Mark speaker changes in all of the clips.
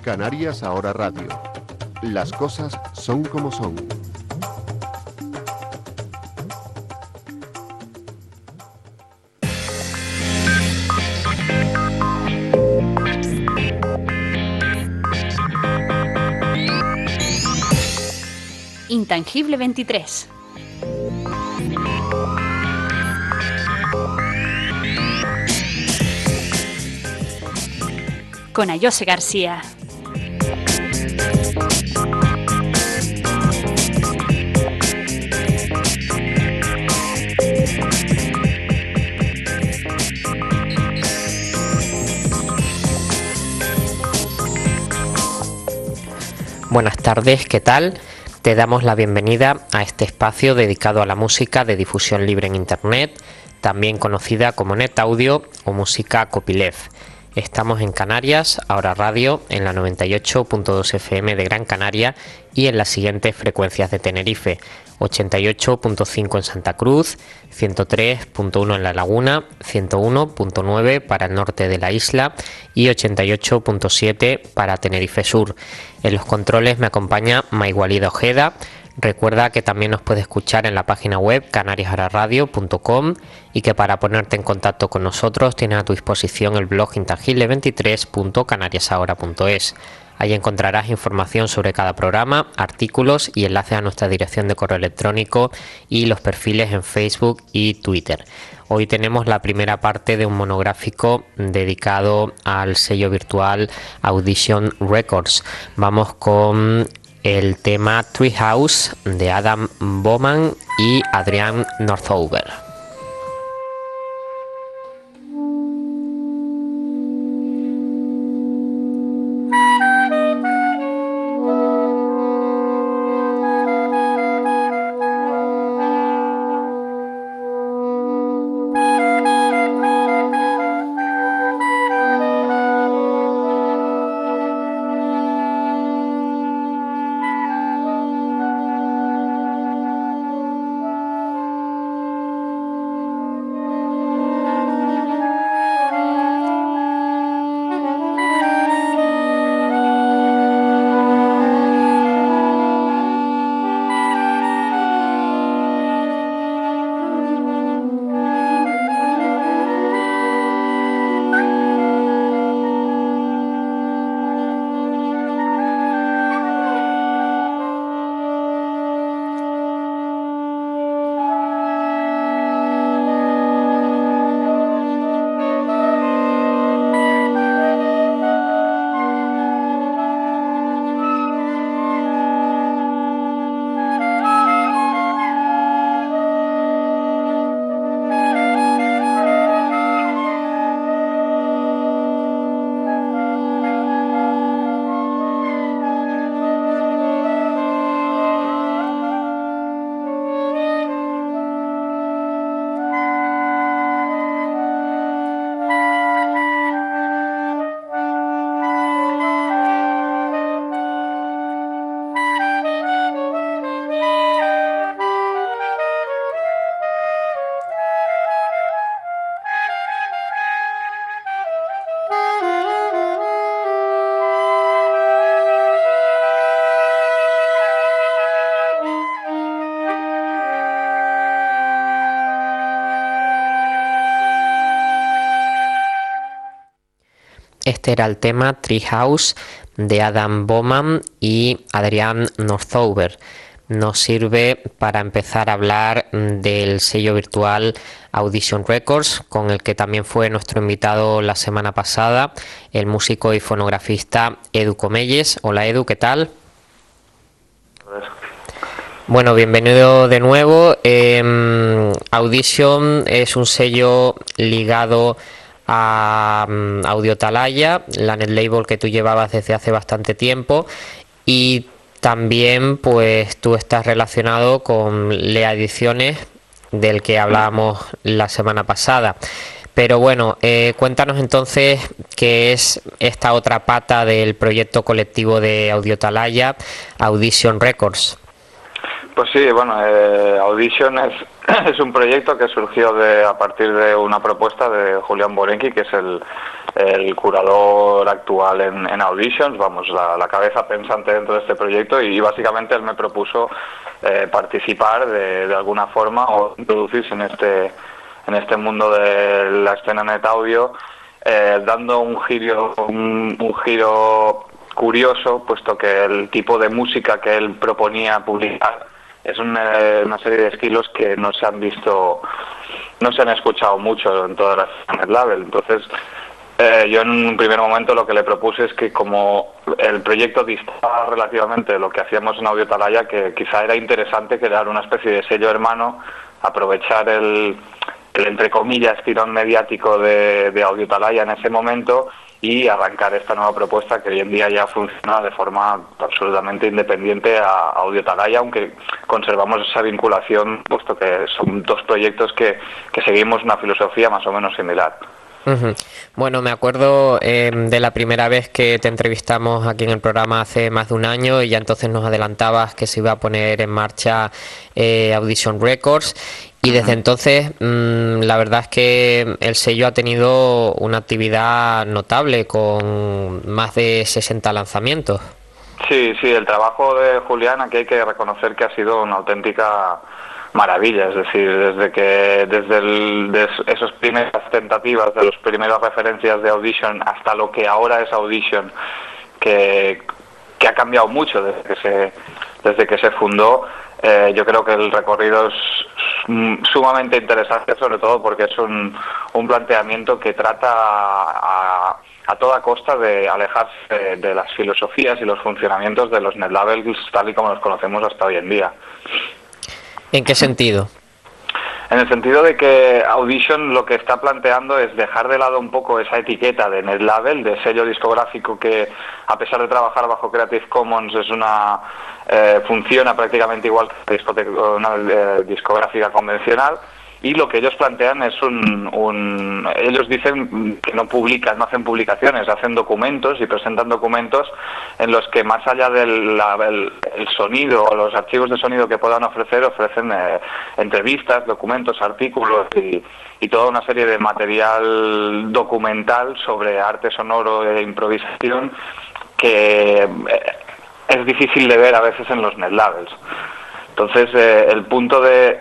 Speaker 1: Canarias Ahora Radio. Las cosas son como son.
Speaker 2: Intangible 23. Con Ayose García.
Speaker 3: Buenas tardes, ¿qué tal? Te damos la bienvenida a este espacio dedicado a la música de difusión libre en Internet, también conocida como Net Audio o música copyleft. Estamos en Canarias Ahora Radio, en la 98.2 FM de Gran Canaria y en las siguientes frecuencias de Tenerife: 88.5 en Santa Cruz, 103.1 en La Laguna, 101.9 para el norte de la isla y 88.7 para Tenerife Sur. En los controles me acompaña Maigualida Ojeda. Recuerda que también nos puedes escuchar en la página web canariasahoraradio.com y que para ponerte en contacto con nosotros tienes a tu disposición el blog intangible23.canariasahora.es. Ahí encontrarás información sobre cada programa, artículos y enlaces a nuestra dirección de correo electrónico y los perfiles en Facebook y Twitter. Hoy tenemos la primera parte de un monográfico dedicado al sello virtual Audition Records. Vamos con el tema Treehouse de Adam Bowman y Adrian Northover. Este era el tema Treehouse de Adam Bowman y Adrian Northover. Nos sirve para empezar a hablar del sello virtual Audition Records, con el que también fue nuestro invitado la semana pasada, el músico y fonografista Edu Comelles. Hola Edu, ¿qué tal? Bueno, bienvenido de nuevo. Audition es un sello ligado a Audio Talaya, la netlabel que tú llevabas desde hace bastante tiempo, y también pues tú estás relacionado con Lea Ediciones, del que hablábamos la semana pasada. Pero bueno, cuéntanos entonces qué es esta otra pata del proyecto colectivo de Audio Talaya, Audition Records.
Speaker 4: Pues sí, bueno, Audition es un proyecto que surgió a partir de una propuesta de Julián Borenqui, que es el curador actual en Auditions, vamos, la cabeza pensante dentro de este proyecto, y básicamente él me propuso participar de alguna forma o introducirse en este mundo de la escena net audio, dando un giro curioso, puesto que el tipo de música que él proponía publicar es una serie de estilos que no se han escuchado mucho en todas las net label. Entonces, yo en un primer momento lo que le propuse es que, como el proyecto distaba relativamente de lo que hacíamos en Audio Atalaya, que quizá era interesante crear una especie de sello hermano, aprovechar el entre comillas tirón mediático de Audio Atalaya en ese momento, y arrancar esta nueva propuesta que hoy en día ya funciona de forma absolutamente independiente a Audio Atalaya, aunque conservamos esa vinculación, puesto que son dos proyectos que seguimos una filosofía más o menos similar.
Speaker 3: Bueno, me acuerdo de la primera vez que te entrevistamos aquí en el programa hace más de un año, y ya entonces nos adelantabas que se iba a poner en marcha Audition Records, y desde entonces la verdad es que el sello ha tenido una actividad notable con más de 60 lanzamientos.
Speaker 4: Sí, el trabajo de Julián, aquí hay que reconocer que ha sido una auténtica maravilla, es decir, desde esas primeras tentativas, de las primeras referencias de Audition hasta lo que ahora es Audition, que ha cambiado mucho desde que se fundó. Yo creo que el recorrido es sumamente interesante, sobre todo porque es un planteamiento que trata a toda costa de alejarse de las filosofías y los funcionamientos de los net labels tal y como los conocemos hasta hoy en día.
Speaker 3: ¿En qué sentido?
Speaker 4: En el sentido de que Audition lo que está planteando es dejar de lado un poco esa etiqueta de net label, de sello discográfico, que a pesar de trabajar bajo Creative Commons funciona prácticamente igual que una discográfica convencional. Y lo que ellos plantean es ellos dicen que no hacen publicaciones, hacen documentos y presentan documentos en los que, más allá del el sonido o los archivos de sonido que puedan ofrecen entrevistas, documentos, artículos y toda una serie de material documental sobre arte sonoro e improvisación que es difícil de ver a veces en los net labels. Entonces, el punto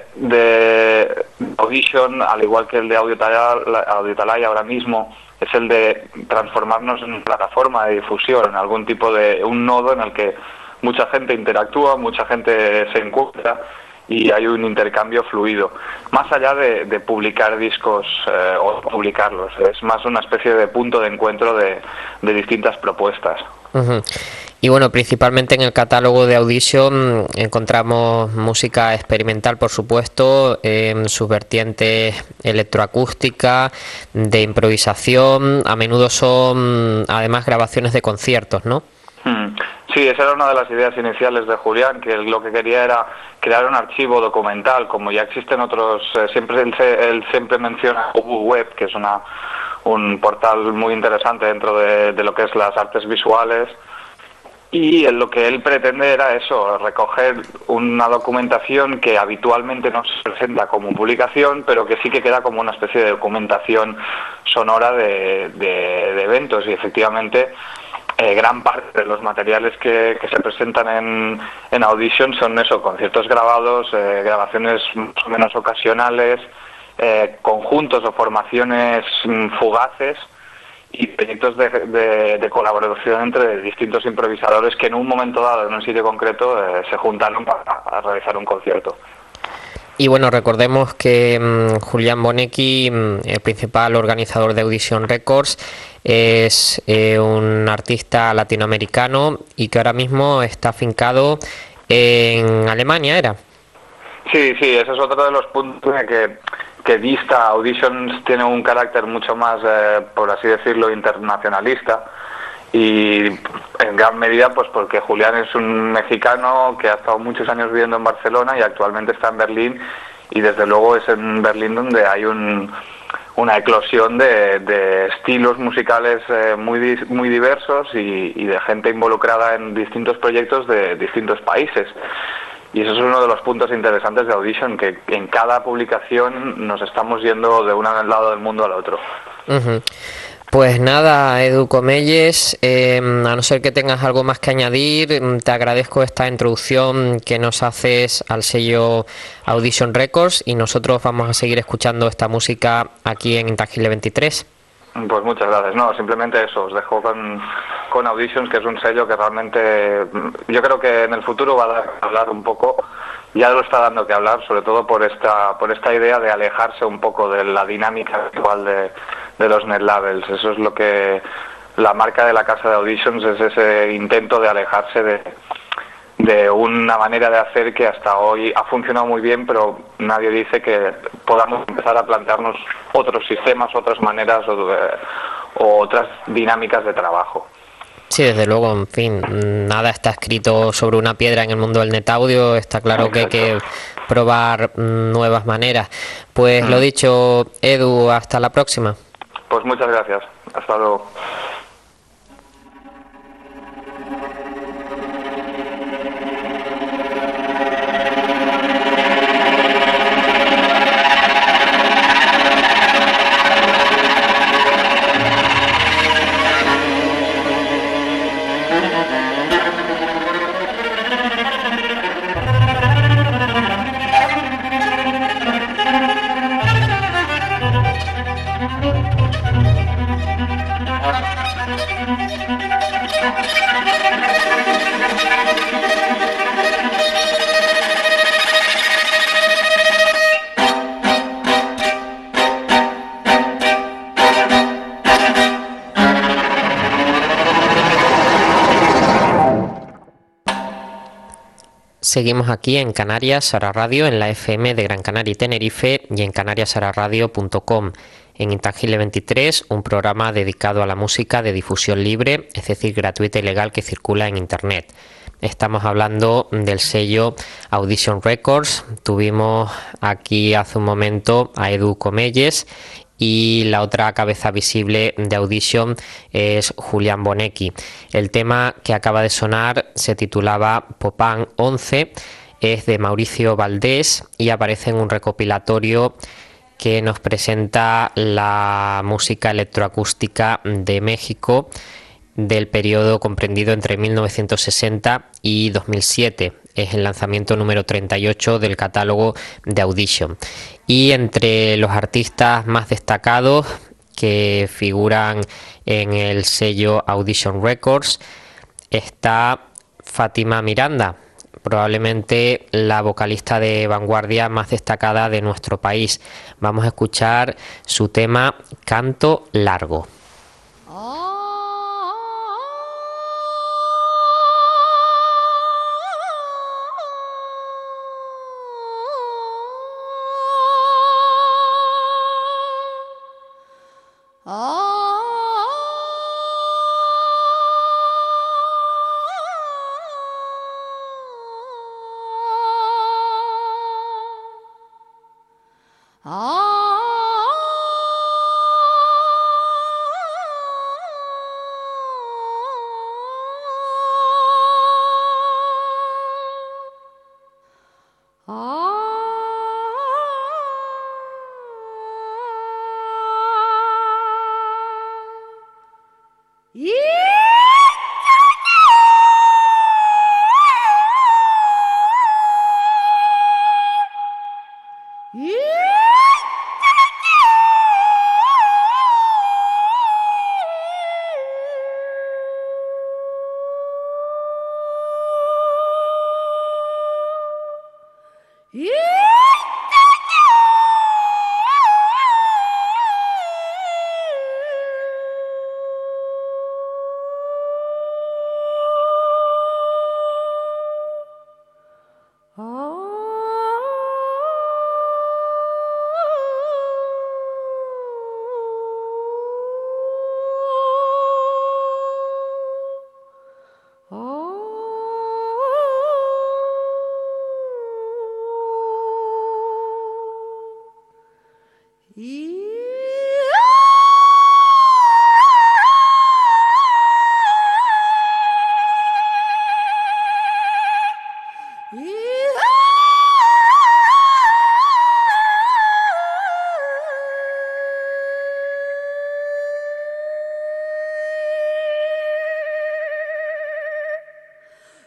Speaker 4: de Audition, al igual que el de Audio Atalaya ahora mismo, es el de transformarnos en una plataforma de difusión, en algún tipo de un nodo en el que mucha gente interactúa, mucha gente se encuentra y hay un intercambio fluido. Más allá de publicar discos o publicarlos, es más una especie de punto de encuentro de distintas propuestas.
Speaker 3: Y bueno, principalmente en el catálogo de Audition encontramos música experimental, por supuesto, en sus vertientes electroacústica, de improvisación. A menudo son además grabaciones de conciertos, ¿no?
Speaker 4: Sí, esa era una de las ideas iniciales de Julián, que lo que quería era crear un archivo documental, como ya existen otros. Él siempre menciona Ubu Web, que es un portal muy interesante dentro de lo que es las artes visuales. Y lo que él pretende era eso, recoger una documentación que habitualmente no se presenta como publicación, pero que sí que queda como una especie de documentación sonora de eventos. Y efectivamente, gran parte de los materiales que se presentan en Audition son eso, conciertos grabados, grabaciones más o menos ocasionales, conjuntos o formaciones fugaces, y proyectos de colaboración entre distintos improvisadores que en un momento dado, en un sitio concreto, se juntaron para realizar un concierto.
Speaker 3: Y bueno, recordemos que Julián Borenqui, el principal organizador de Audition Records, es un artista latinoamericano y que ahora mismo está afincado en Alemania, ¿era?
Speaker 4: Sí, ese es otro de los puntos que dista. Auditions tiene un carácter mucho más, por así decirlo, internacionalista, y en gran medida pues porque Julián es un mexicano que ha estado muchos años viviendo en Barcelona y actualmente está en Berlín, y desde luego es en Berlín donde hay una eclosión de estilos musicales muy diversos y de gente involucrada en distintos proyectos de distintos países. Y eso es uno de los puntos interesantes de Audition, que en cada publicación nos estamos yendo de un lado del mundo al otro.
Speaker 3: Pues nada, Edu Comelles, a no ser que tengas algo más que añadir, te agradezco esta introducción que nos haces al sello Audition Records y nosotros vamos a seguir escuchando esta música aquí en Intangible 23.
Speaker 4: Pues muchas gracias. No, simplemente eso, os dejo con Auditions, que es un sello que realmente yo creo que en el futuro va a dar que hablar un poco, ya lo está dando que hablar, sobre todo por esta idea de alejarse un poco de la dinámica actual de los net labels. Eso es lo que la marca de la casa de Auditions, es ese intento de alejarse de una manera de hacer que hasta hoy ha funcionado muy bien, pero nadie dice que podamos empezar a plantearnos otros sistemas, otras maneras o otras dinámicas de trabajo.
Speaker 3: Sí, desde luego, en fin, nada está escrito sobre una piedra en el mundo del net audio, está claro que hay que probar nuevas maneras. Pues lo dicho, Edu, hasta la próxima.
Speaker 4: Pues muchas gracias, hasta luego.
Speaker 3: Seguimos aquí en Canarias Ahora Radio, en la FM de Gran Canaria y Tenerife y en canariasahoraradio.com. En Intangible 23, un programa dedicado a la música de difusión libre, es decir, gratuita y legal, que circula en Internet. Estamos hablando del sello Audition Records. Tuvimos aquí hace un momento a Edu Comelles y la otra cabeza visible de Audition es Julián Bonecchi. El tema que acaba de sonar se titulaba Popán 11, es de Mauricio Valdés y aparece en un recopilatorio que nos presenta la música electroacústica de México del periodo comprendido entre 1960 y 2007. Es el lanzamiento número 38 del catálogo de Audition. Y entre los artistas más destacados que figuran en el sello Audition Records está Fátima Miranda, probablemente la vocalista de vanguardia más destacada de nuestro país. Vamos a escuchar su tema Canto Largo.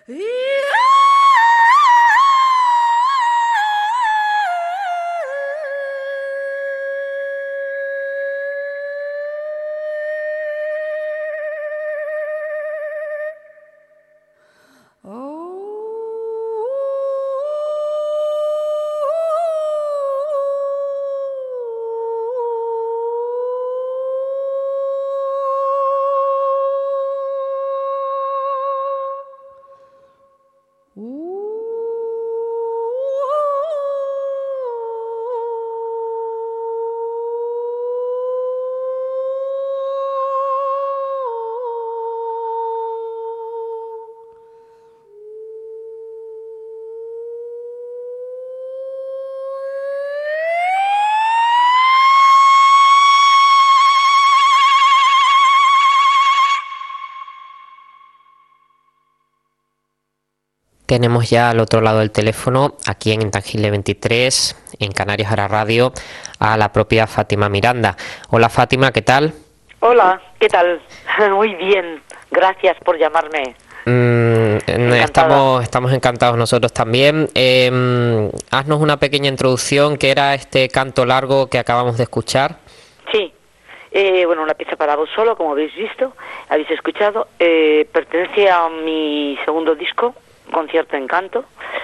Speaker 3: Tenemos ya al otro lado del teléfono, aquí en Intangible 23, en Canarias Ahora Radio, a la propia Fátima Miranda. Hola Fátima, ¿qué tal?
Speaker 5: Hola, ¿qué tal? Muy bien, gracias por llamarme.
Speaker 3: Estamos encantados nosotros también. Haznos una pequeña introducción, ¿qué era este canto largo que acabamos de escuchar?
Speaker 5: Sí, bueno, una pieza para voz solo, como habéis visto, habéis escuchado, pertenece a mi segundo disco, Concierto en Canto,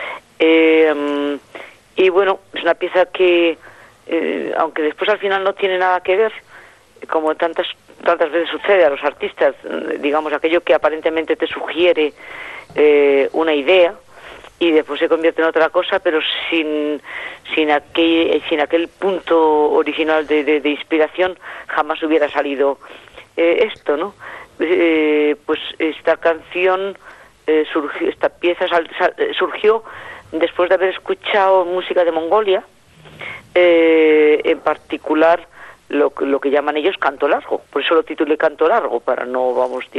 Speaker 5: y bueno, es una pieza que, aunque después al final no tiene nada que ver, como tantas veces sucede a los artistas, digamos, aquello que aparentemente te sugiere una idea y después se convierte en otra cosa, pero sin aquel punto original de inspiración jamás hubiera salido esto, ¿no? Pues esta canción esta pieza surgió después de haber escuchado música de Mongolia, en particular lo que llaman ellos canto largo. Por eso lo titulé Canto Largo, para no,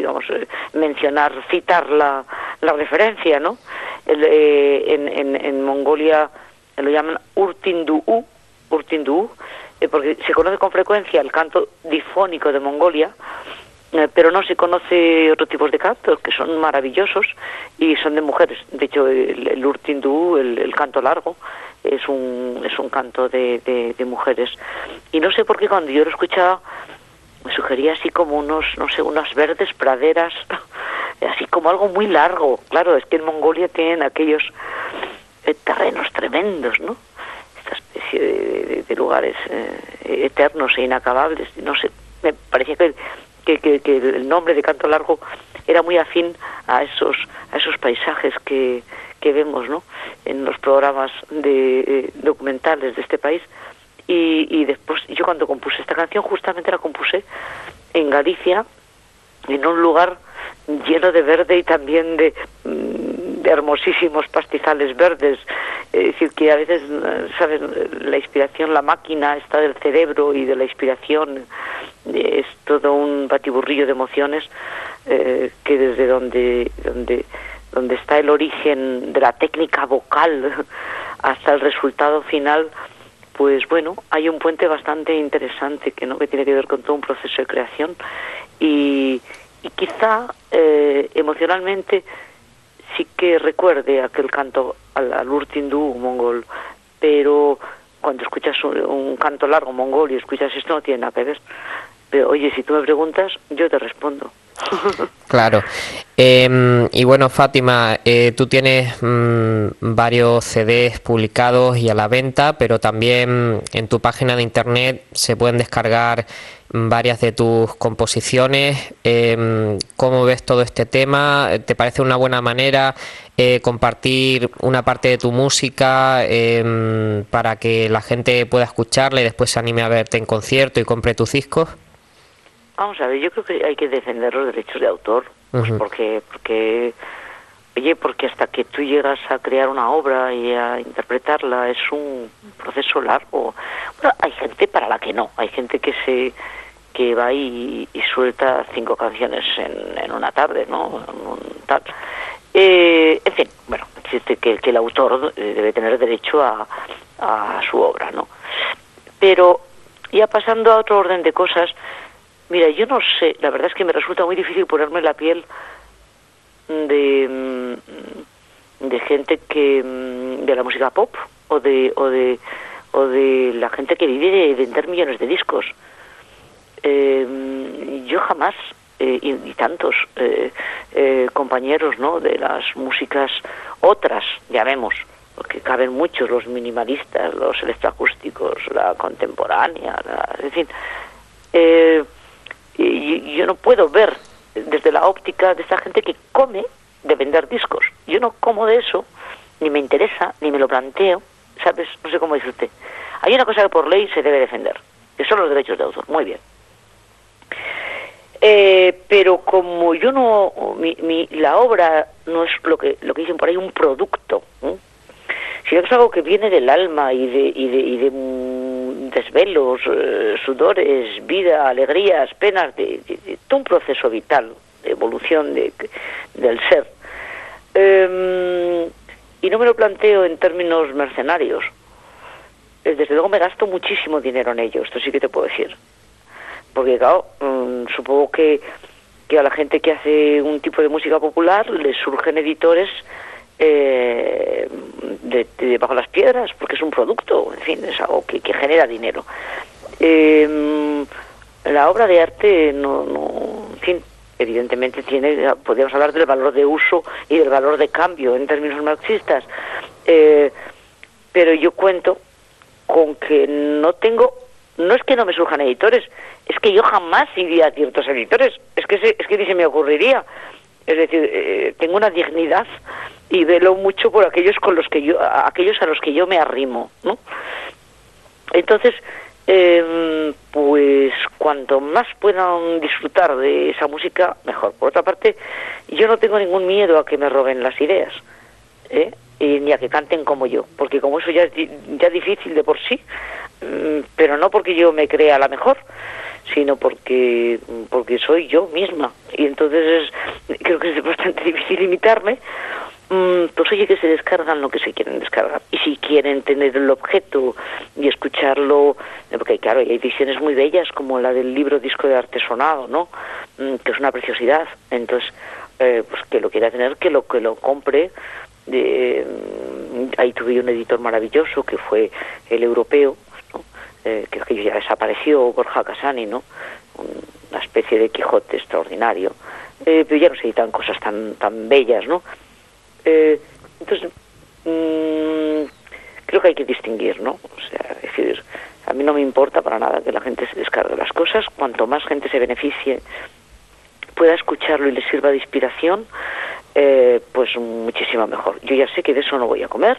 Speaker 5: citar la referencia, ¿no? En Mongolia lo llaman Urtindu'u, porque se conoce con frecuencia el canto difónico de Mongolia, pero no se conoce otros tipos de cantos que son maravillosos y son de mujeres. De hecho, el Urtindu'u, el canto largo, es un canto de mujeres. Y no sé por qué cuando yo lo escuchaba me sugería así como unas verdes praderas, así como algo muy largo. Claro, es que en Mongolia tienen aquellos terrenos tremendos, ¿no? Esta especie de lugares eternos e inacabables. No sé, me parecía que el nombre de Canto Largo era muy afín a esos paisajes que vemos, ¿no?, en los programas documentales de este país. Y después, yo cuando compuse esta canción, justamente la compuse en Galicia, en un lugar lleno de verde y también de hermosísimos pastizales verdes. Es decir, que a veces, ¿sabes?, la inspiración, la máquina está del cerebro, y de la inspiración es todo un batiburrillo de emociones, que desde donde está el origen de la técnica vocal hasta el resultado final, pues bueno, hay un puente bastante interesante que tiene que ver con todo un proceso de creación, y quizá emocionalmente sí que recuerde aquel canto al Urtindu'u mongol, pero cuando escuchas un canto largo mongol y escuchas esto, no tiene nada que ver. Pero oye, si tú me preguntas, yo te respondo.
Speaker 3: Claro. Y bueno, Fátima, tú tienes varios CDs publicados y a la venta, pero también en tu página de internet se pueden descargar varias de tus composiciones. ¿Cómo ves todo este tema? ¿Te parece una buena manera compartir una parte de tu música para que la gente pueda escucharla y después se anime a verte en concierto y compre tus discos?
Speaker 5: Vamos a ver, yo creo que hay que defender los derechos de autor, pues porque hasta que tú llegas a crear una obra y a interpretarla es un proceso largo. Bueno, hay gente para la que no, hay gente que va y suelta 5 canciones en una tarde, ¿no? En fin, bueno, existe que el autor debe tener derecho a su obra, ¿no? Pero ya pasando a otro orden de cosas, mira, yo no sé, la verdad es que me resulta muy difícil ponerme en la piel de gente que de la música pop o de la gente que vive de vender millones de discos. Yo jamás y tantos compañeros, ¿no?, de las músicas otras, llamemos, porque caben muchos, los minimalistas, los electroacústicos, la contemporánea, en fin, yo no puedo ver desde la óptica de esta gente que come de vender discos. Yo no como de eso, ni me interesa, ni me lo planteo, ¿sabes? No sé cómo dice usted. Hay una cosa que por ley se debe defender, que son los derechos de autor. Muy bien. Pero como yo no, la obra no es lo que dicen por ahí un producto, ¿eh? Si es algo que viene del alma y de desvelos, sudores, vida, alegrías, penas, de todo un proceso vital de evolución del ser, y no me lo planteo en términos mercenarios, desde luego me gasto muchísimo dinero en ello, esto sí que te puedo decir. Porque, claro, supongo que a la gente que hace un tipo de música popular les surgen editores de bajo las piedras, porque es un producto, en fin, es algo que genera dinero. La obra de arte, en fin, evidentemente podríamos hablar del valor de uso y del valor de cambio en términos marxistas, pero yo cuento con que no es que no me surjan editores, es que yo jamás iría a ciertos editores, es que ni se me ocurriría. Es decir, tengo una dignidad y velo mucho por aquellos a los que yo me arrimo, ¿no? Entonces, pues cuanto más puedan disfrutar de esa música, mejor. Por otra parte, yo no tengo ningún miedo a que me roben las ideas, ni a que canten como yo, porque como eso ya es difícil de por sí, pero no porque yo me crea la mejor, sino porque soy yo misma, y entonces creo que es bastante difícil imitarme. Pues oye, que se descargan lo que se quieren descargar, y si quieren tener el objeto y escucharlo, porque claro, hay ediciones muy bellas como la del libro disco de artesonado, ¿no?, que es una preciosidad. Entonces, pues que lo quiera tener, que lo compre. Ahí tuve un editor maravilloso que fue El Europeo, ¿no?, que ya desapareció, Borja Casani, ¿no?, una especie de Quijote extraordinario, pero ya no se editan cosas tan bellas, ¿no? Entonces creo que hay que distinguir, ¿no? O sea, es decir, a mí no me importa para nada que la gente se descargue las cosas. Cuanto más gente se beneficie, pueda escucharlo y le sirva de inspiración, pues muchísimo mejor. Yo ya sé que de eso no voy a comer,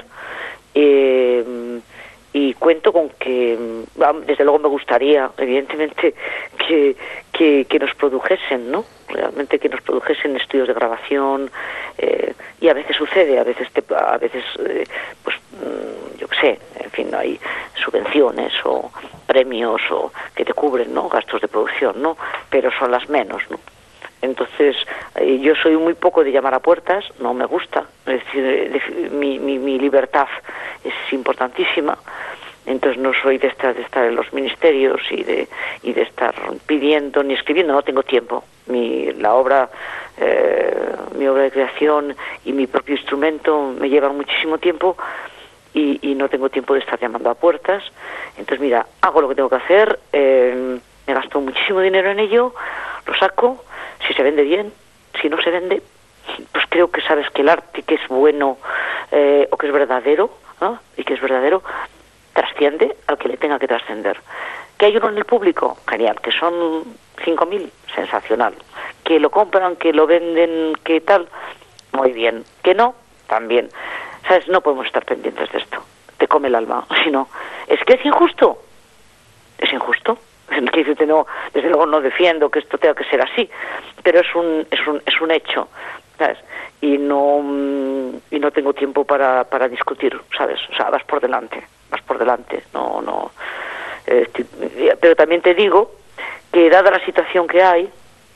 Speaker 5: y cuento con que, desde luego me gustaría, evidentemente, que nos produjesen, ¿no?, realmente que nos produjesen estudios de grabación, y a veces sucede, a veces pues yo qué sé, en fin, hay subvenciones o premios o que te cubren, ¿no?, gastos de producción, ¿no?, pero son las menos, ¿no? Entonces, yo soy muy poco de llamar a puertas, no me gusta, es decir, mi libertad es importantísima. Entonces no soy de estar en los ministerios y de estar pidiendo ni escribiendo, no tengo tiempo. Mi obra de creación y mi propio instrumento me llevan muchísimo tiempo y no tengo tiempo de estar llamando a puertas. Entonces, mira, hago lo que tengo que hacer, me gasto muchísimo dinero en ello, lo saco, si se vende bien, si no se vende, pues creo que sabes que el arte que es bueno o que es verdadero, ¿no?, y que es verdadero, trasciende al que le tenga que trascender. ¿Que hay uno en el público? Genial. ¿Que son 5.000? Sensacional. ¿Que lo compran, que lo venden, que tal? Muy bien. ¿Que no? También. ¿Sabes? No podemos estar pendientes de esto. Te come el alma. Si no, es que es injusto. Es injusto. No, desde luego no defiendo que esto tenga que ser así, pero es un hecho, ¿sabes? Y no tengo tiempo para discutir, ¿sabes? O sea, vas por delante, no. Pero también te digo que, dada la situación que hay,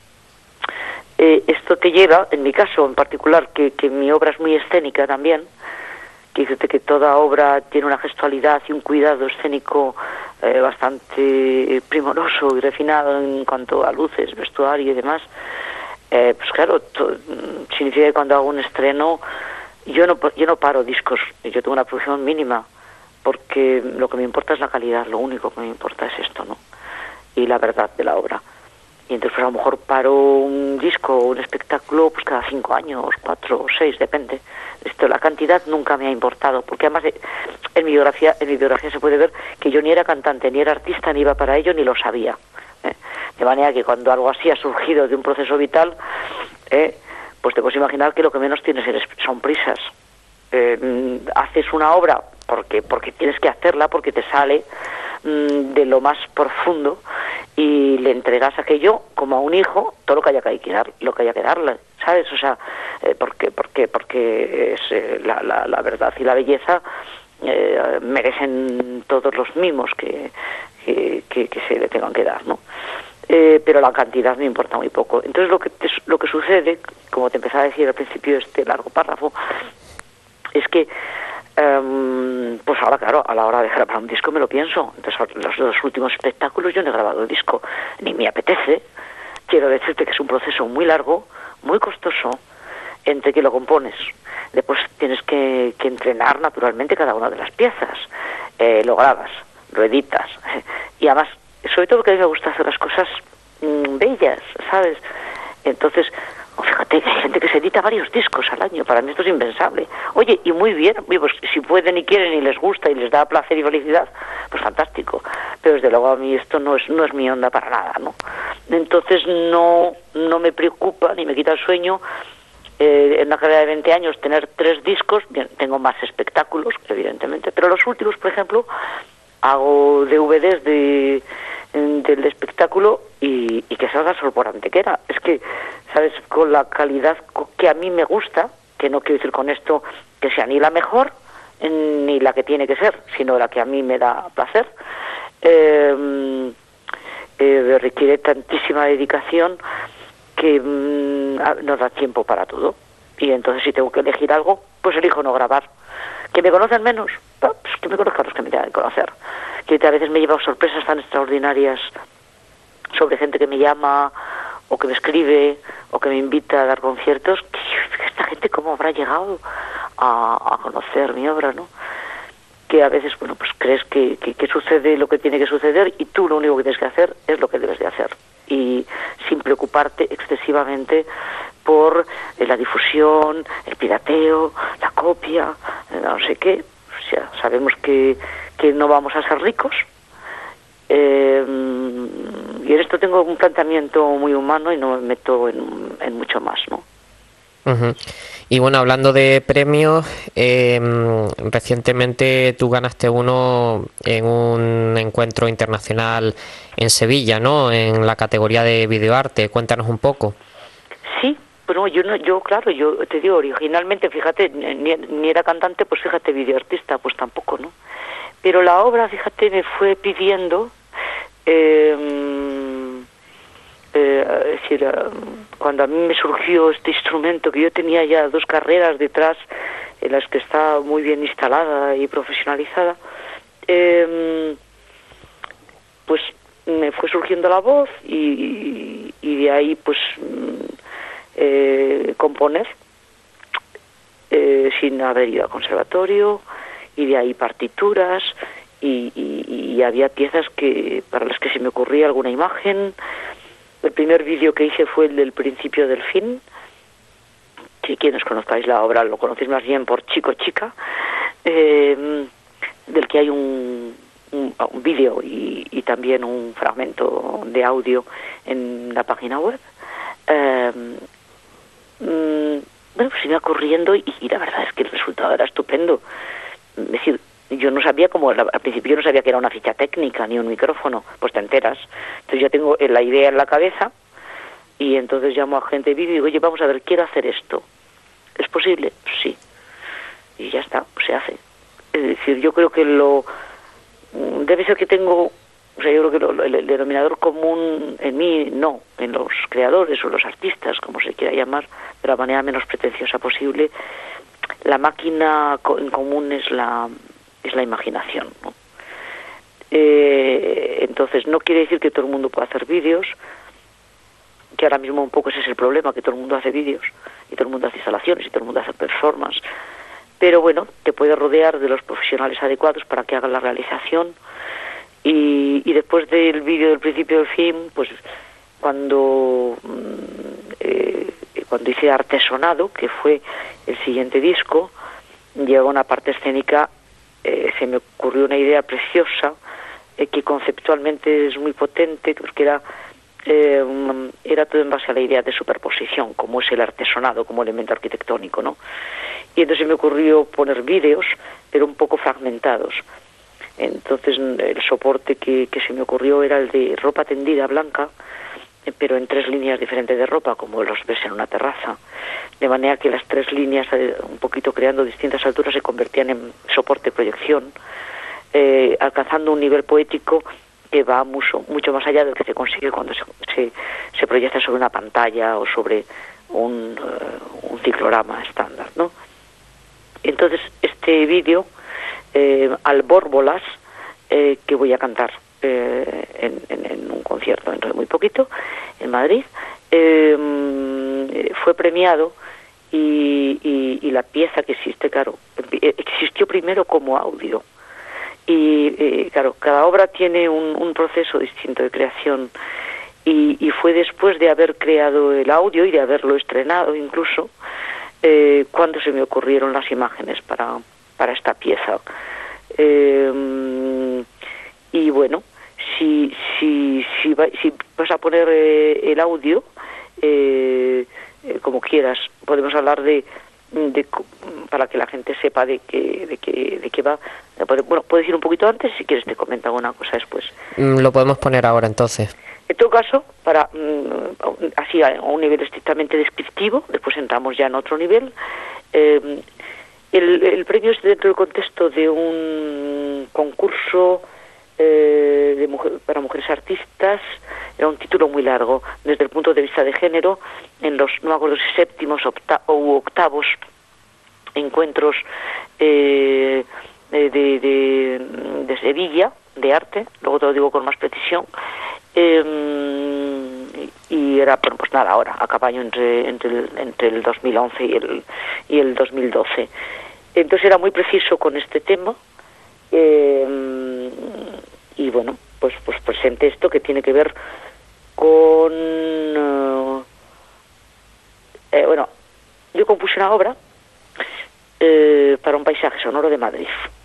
Speaker 5: esto te lleva, en mi caso en particular, que mi obra es muy escénica también, que toda obra tiene una gestualidad y un cuidado escénico bastante primoroso y refinado en cuanto a luces, vestuario y demás. Pues claro, significa que cuando hago un estreno yo no paro discos, yo tengo una producción mínima, porque lo que me importa es la calidad, lo único que me importa es esto, ¿no? Y la verdad de la obra. Y entonces pues a lo mejor paro un disco o un espectáculo pues cada 5 años, 4 o 6, depende. La cantidad nunca me ha importado, porque además en mi biografía se puede ver que yo ni era cantante, ni era artista, ni iba para ello, ni lo sabía. De manera que cuando algo así ha surgido de un proceso vital, pues te puedes imaginar que lo que menos tienes son prisas. Haces una obra porque tienes que hacerla, porque te sale de lo más profundo, y le entregas aquello como a un hijo todo lo que haya que darle, ¿sabes? O sea, porque es la verdad y la belleza merecen todos los mimos que se le tengan que dar, ¿no? Pero la cantidad me importa muy poco. Entonces lo que sucede, como te empezaba a decir al principio de este largo párrafo, es que pues ahora, claro, a la hora de grabar un disco me lo pienso. Entonces los 2 últimos espectáculos yo no he grabado el disco, ni me apetece. Quiero decirte que es un proceso muy largo, muy costoso, entre que lo compones, después tienes que entrenar naturalmente cada una de las piezas, lo grabas, lo editas, y además, sobre todo que a mí me gusta hacer las cosas bellas, ¿sabes? Entonces, fíjate que hay gente que se edita varios discos al año. Para mí esto es impensable. Oye, y muy bien, pues si pueden y quieren y les gusta y les da placer y felicidad, pues fantástico. Pero desde luego a mí esto no es mi onda para nada, ¿no? Entonces no me preocupa ni me quita el sueño en una carrera de 20 años tener 3 discos. Bien, tengo más espectáculos, evidentemente, pero los últimos, por ejemplo, hago DVDs del espectáculo y que salga sol por Antequera. Es que, ¿sabes? Con la calidad que a mí me gusta, que no quiero decir con esto que sea ni la mejor ni la que tiene que ser, sino la que a mí me da placer, requiere tantísima dedicación que no da tiempo para todo. Y entonces si tengo que elegir algo, pues elijo no grabar. ¿Que me conocen menos? Pues que me conozcan los que me tengan que conocer. Que a veces me lleva sorpresas tan extraordinarias sobre gente que me llama o que me escribe o que me invita a dar conciertos, que esta gente cómo habrá llegado a conocer mi obra, ¿no? Que a veces, bueno, pues crees que sucede lo que tiene que suceder y tú lo único que tienes que hacer es lo que debes de hacer, y sin preocuparte excesivamente por la difusión, el pirateo, la copia, no sé qué. O sea, sabemos que no vamos a ser ricos, y en esto tengo un planteamiento muy humano y no me meto en mucho más, ¿no?
Speaker 3: Uh-huh. Y bueno, hablando de premios, recientemente tú ganaste uno en un encuentro internacional en Sevilla, ¿no? En la categoría de videoarte. Cuéntanos un poco.
Speaker 5: Sí, bueno, yo te digo, originalmente, fíjate, ni era cantante, pues fíjate, videoartista, pues tampoco, ¿no? Pero la obra, fíjate, me fue pidiendo, es decir, cuando a mí me surgió este instrumento, que yo tenía ya 2 carreras detrás en las que estaba muy bien instalada y profesionalizada, pues me fue surgiendo la voz y de ahí pues componer sin haber ido al conservatorio, y de ahí partituras, y había piezas para las que se me ocurría alguna imagen. El primer vídeo que hice fue el del principio del fin, que quienes conozcáis la obra lo conocéis más bien por Chico Chica, del que hay un vídeo y también un fragmento de audio en la página web. Bueno, pues se iba corriendo y la verdad es que el resultado era estupendo. Es decir, yo no sabía al principio yo no sabía que era una ficha técnica ni un micrófono, pues te enteras. Entonces yo tengo la idea en la cabeza y entonces llamo a gente de vídeo y digo, oye, vamos a ver, quiero hacer esto. ¿Es posible? Pues sí. Y ya está, se hace. Es decir, yo creo que debe ser que tengo, o sea, yo creo que el denominador común en mí, no, en los creadores o los artistas, como se quiera llamar, de la manera menos pretenciosa posible, la máquina en común es la imaginación, ¿no? Entonces no quiere decir que todo el mundo pueda hacer vídeos, que ahora mismo un poco ese es el problema, que todo el mundo hace vídeos y todo el mundo hace instalaciones y todo el mundo hace performance, pero bueno, te puedes rodear de los profesionales adecuados para que hagan la realización. Y después del vídeo del principio del fin, pues cuando hice Artesonado, que fue el siguiente disco, llega una parte escénica, se me ocurrió una idea preciosa, que conceptualmente es muy potente, porque era todo en base a la idea de superposición, como es el artesonado como elemento arquitectónico, ¿no? Y entonces me ocurrió poner vídeos, pero un poco fragmentados. Entonces el soporte que se me ocurrió era el de ropa tendida blanca, pero en 3 líneas diferentes de ropa, como los ves en una terraza, de manera que las 3 líneas, un poquito creando distintas alturas, se convertían en soporte proyección, alcanzando un nivel poético que va mucho más allá del que se consigue cuando se proyecta sobre una pantalla o sobre un ciclorama estándar, ¿no? Entonces este vídeo, Albórbolas, que voy a cantar en un concierto dentro de muy poquito en Madrid, fue premiado y la pieza que existe, claro, existió primero como audio y claro, cada obra tiene un proceso distinto de creación y fue después de haber creado el audio y de haberlo estrenado incluso cuando se me ocurrieron las imágenes para esta pieza. Y bueno, si vas a poner el audio, como quieras, podemos hablar de para que la gente sepa de qué va. Bueno, puedes ir un poquito antes, si quieres te comento alguna cosa después.
Speaker 3: Lo podemos poner ahora entonces.
Speaker 5: En todo caso, para así a un nivel estrictamente descriptivo, después entramos ya en otro nivel. El premio es dentro del contexto de un concurso para mujeres artistas. Era un título muy largo desde el punto de vista de género, en los, no me acuerdo si séptimos u octavos encuentros de Sevilla de arte, luego te lo digo con más precisión, y era, bueno, pues nada, ahora a caballo entre el 2011 y el 2012. Entonces era muy preciso con este tema, y bueno, pues presente esto que tiene que ver con bueno, yo compuse una obra para un paisaje sonoro de Madrid.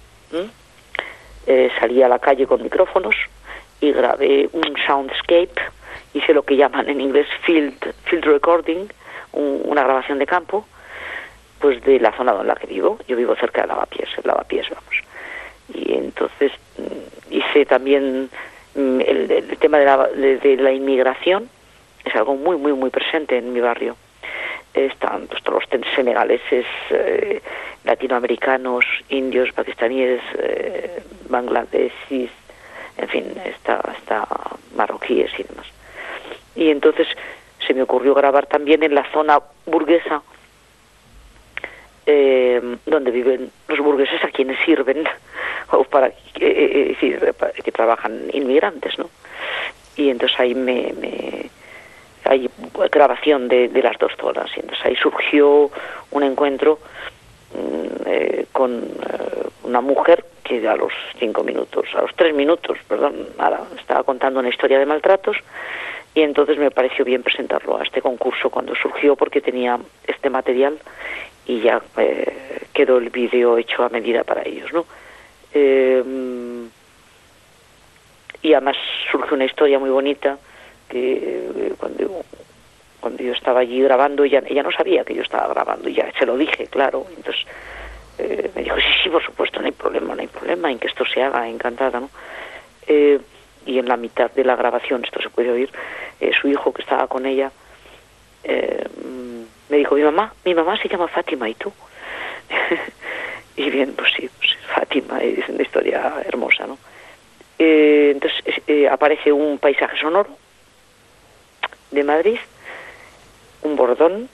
Speaker 5: Salí a la calle con micrófonos y grabé un soundscape, hice lo que llaman en inglés field recording, una grabación de campo, pues de la zona en la que vivo. Yo vivo cerca de Lavapiés, vamos. Y entonces hice también el tema de la inmigración, es algo muy, muy, muy presente en mi barrio. Están pues, todos los senegaleses, latinoamericanos, indios, pakistaníes, bangladesis, en fin, está marroquíes y demás. Y entonces se me ocurrió grabar también en la zona burguesa, donde viven los burgueses a quienes sirven o para que trabajan inmigrantes, ¿no? Y entonces ahí hay grabación de las dos zonas, y entonces ahí surgió un encuentro con una mujer que a los 3 minutos, estaba contando una historia de maltratos, y entonces me pareció bien presentarlo a este concurso cuando surgió, porque tenía este material y ya quedó el vídeo hecho a medida para ellos, ¿no? Y además surge una historia muy bonita, que cuando yo estaba allí grabando, ella no sabía que yo estaba grabando, y ya se lo dije, claro. Entonces me dijo, sí, por supuesto, no hay problema en que esto se haga, encantada, ¿no? Y en la mitad de la grabación, esto se puede oír, su hijo, que estaba con ella, me dijo, mi mamá se llama Fátima, ¿y tú? Y bien, pues sí, Fátima, es una historia hermosa, ¿no? Entonces aparece un paisaje sonoro de Madrid, un bordón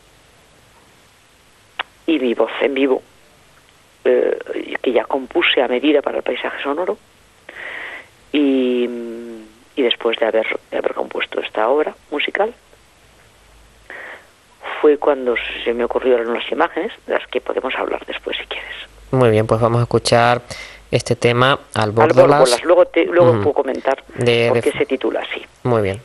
Speaker 5: y mi voz en vivo, que ya compuse a medida para el paisaje sonoro, y después de haber compuesto esta obra musical, fue cuando se me ocurrieron las imágenes, de las que podemos hablar después si quieres.
Speaker 3: Muy bien, pues vamos a escuchar este tema, Albórdolas.
Speaker 5: Luego puedo comentar por qué se titula así.
Speaker 3: Muy bien.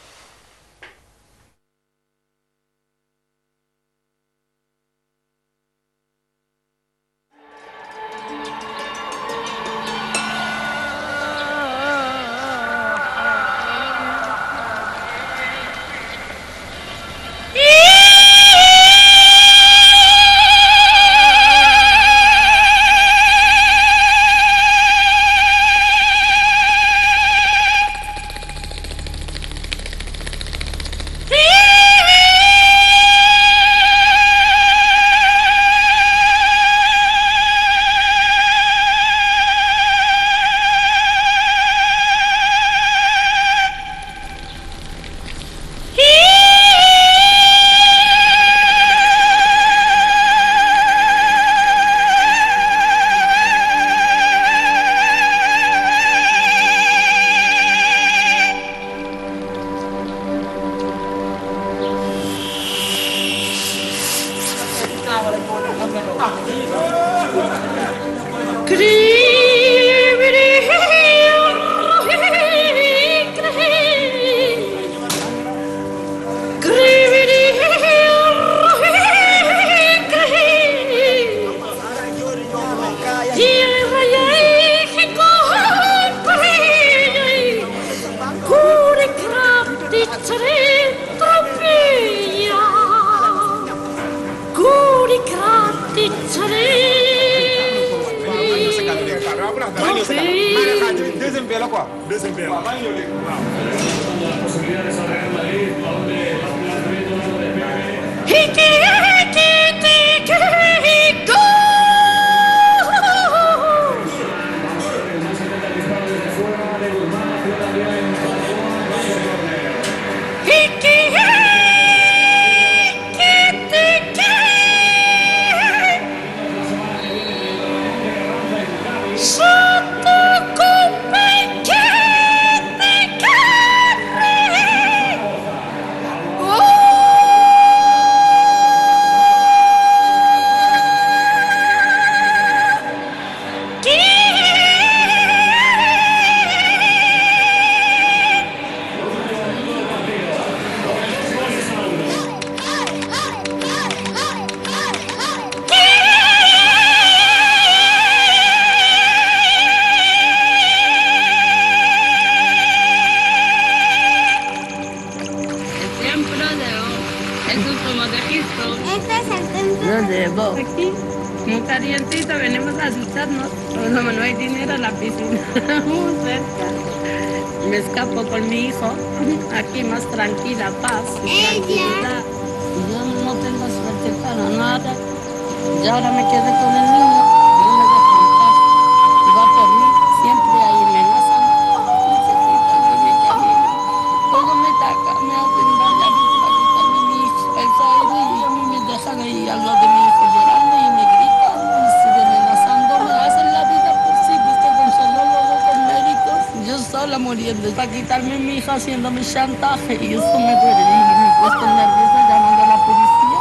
Speaker 6: Haciéndome chantaje y eso me duele y me puesto nerviosa llamando a la policía.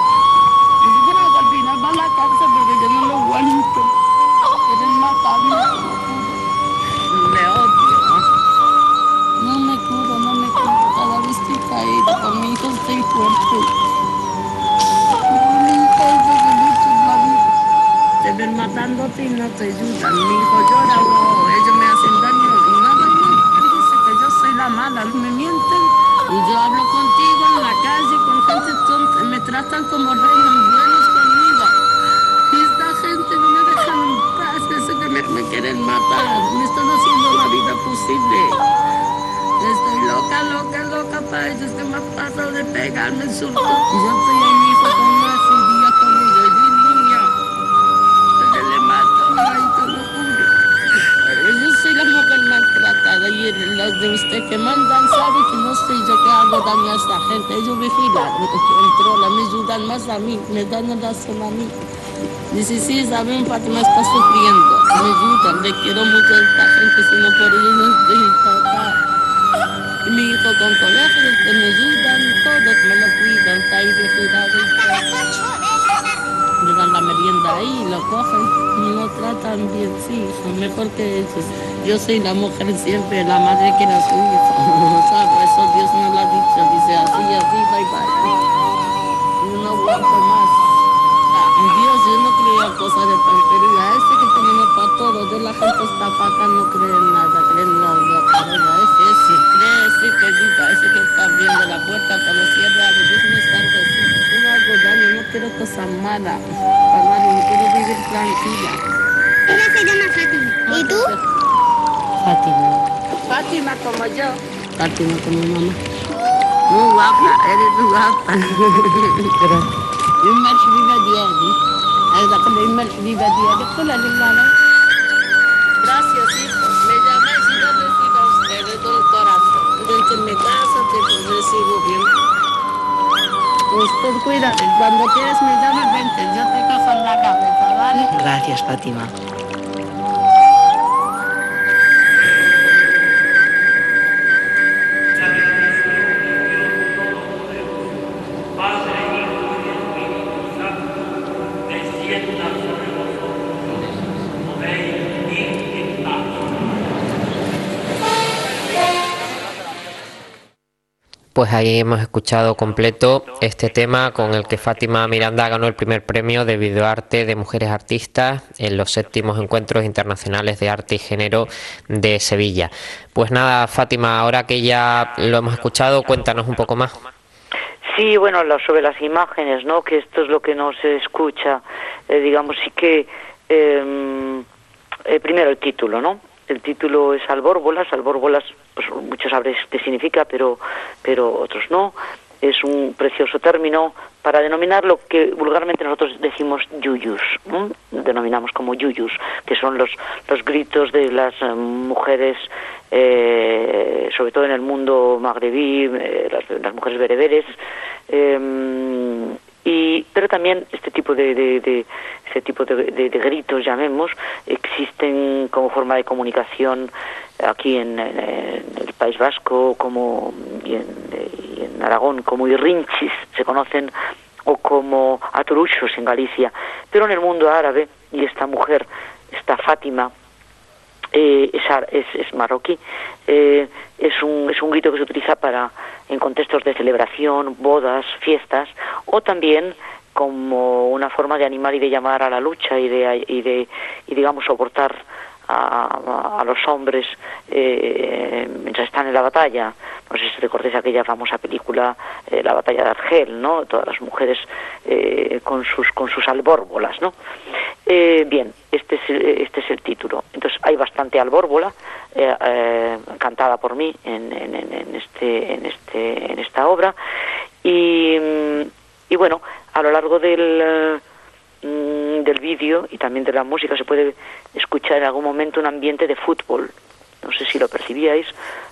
Speaker 6: Y yo creo que al final va a la cárcel porque yo no lo aguanto. Quieren matarme. Me odio. No me curo. Cada vez que he caído con mi hijo estoy fuerte. Mi hijo es de lucha en la vida. Te ven matándote y no te ayudan. Mi hijo llora o ellos me hacen daño y nada. Soy la mala, me mienten y yo hablo contigo en la calle con gente tonta, me tratan como reyes buenos conmigo y esta gente no me dejan en paz, eso que me quieren matar, me están haciendo la vida posible. Estoy loca para ellos que me han pasado de pegarme el surto y yo estoy a mi hijo con una judía conmigo y un niño que le mato, ay, te lo juro. Yo soy la mujer maltratada y los de usted que mandan saben que no soy yo que hago daño a esta gente. Ellos vigilan, controlan, me ayudan más a mí, me dan razón a mí. Dice, sí, saben, Fátima está sufriendo, me ayudan, le quiero mucho a esta gente, sino por ellos no estoy acá. Mi hijo con colegios que me ayudan, todo. todo, me lo cuidan, está ahí vigilado y todo. Le dan la merienda ahí, lo cogen y lo tratan bien, sí, hijo, mejor que ellos. Yo soy la mujer siempre, la madre que era su hijo. ¿Sabes? Eso Dios nos lo ha dicho, dice así, bye bye. No aguanto más. Dios, yo no creo cosas de tontería. Ese que tenemos para todo, de la gente está para acá, no cree en nada, creen lo cabrona. Ese sí cree, ese que diga, ese que está abriendo la puerta cuando cierra, Dios me salga así. Yo no hago daño, no quiero cosas malas para nadie, no quiero vivir tranquila.
Speaker 7: Ella se llama Fátima. ¿Y tú?
Speaker 6: Fátima. Fátima como yo. Fátima como mamá. Muy guapa, eres muy guapa. Gracias. Immersi vivadiani. Ayda kala immersi vivadiani. Kula lilana. Gracias, hijo. Me llamáis y yo recibo a usted de todo corazón. Desde mi casa te recibo bien. Usted cuídate. Cuando quieres me llamas, vente. Yo te cojo en la cabeza, ¿vale?
Speaker 8: Gracias, Fátima.
Speaker 3: Pues ahí hemos escuchado completo este tema con el que Fátima Miranda ganó el primer premio de videoarte de mujeres artistas en los 7º Encuentros Internacionales de Arte y Género de Sevilla. Pues nada, Fátima, ahora que ya lo hemos escuchado, cuéntanos un poco más.
Speaker 5: Sí, bueno, sobre las imágenes, ¿no? Que esto es lo que no se escucha, digamos, sí que primero el título, ¿no? El título es albórbolas, pues muchos sabréis qué significa, pero otros no. Es un precioso término para denominar lo que vulgarmente nosotros decimos yuyus, ¿no? Denominamos como yuyus, que son los gritos de las mujeres, sobre todo en el mundo magrebí, las mujeres bereberes, pero también este tipo de gritos, llamemos, existen como forma de comunicación aquí en el País Vasco y en Aragón como irrinchis se conocen, o como aturuchos en Galicia, pero en el mundo árabe, y esta mujer, esta Fátima, es marroquí, es un grito que se utiliza en contextos de celebración, bodas, fiestas, o también como una forma de animar y de llamar a la lucha y digamos soportar a los hombres mientras están en la batalla. No sé si recordáis aquella famosa película, La batalla de Argel, ¿no? Todas las mujeres con sus albórbolas, ¿no? Bien, este es el título. Entonces hay bastante albórbola cantada por mí en esta obra, y bueno, a lo largo del vídeo y también de la música se puede escuchar en algún momento un ambiente de fútbol. No sé si lo percibíais.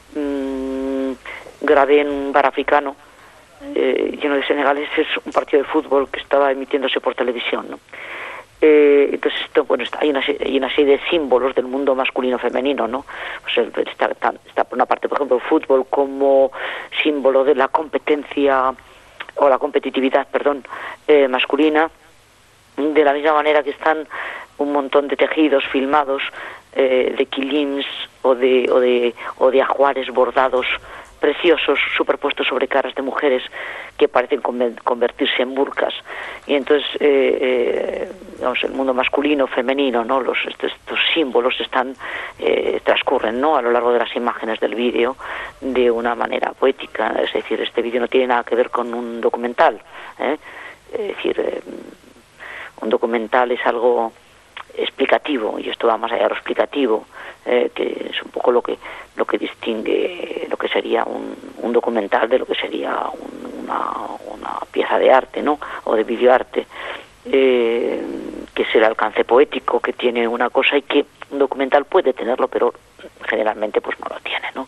Speaker 5: Grabé en un bar africano lleno de senegaleses un partido de fútbol que estaba emitiéndose por televisión, ¿no? Entonces hay una serie de símbolos del mundo masculino-femenino, ¿no? Pues está por una parte, por ejemplo, el fútbol como símbolo de la competencia o la competitividad, masculina, de la misma manera que están un montón de tejidos filmados de quilims o de ajuares bordados preciosos superpuestos sobre caras de mujeres que parecen convertirse en burkas, y entonces digamos, el mundo masculino, femenino, ¿no? Estos símbolos transcurren, ¿no? A lo largo de las imágenes del vídeo de una manera poética. Es decir, este vídeo no tiene nada que ver con un documental, es decir, un documental es algo explicativo, y esto va más allá de lo explicativo, que es un poco lo que distingue lo que sería un documental de lo que sería una pieza de arte, ¿no? O de videoarte, que es el alcance poético que tiene una cosa y que un documental puede tenerlo, pero generalmente pues no lo tiene, ¿no?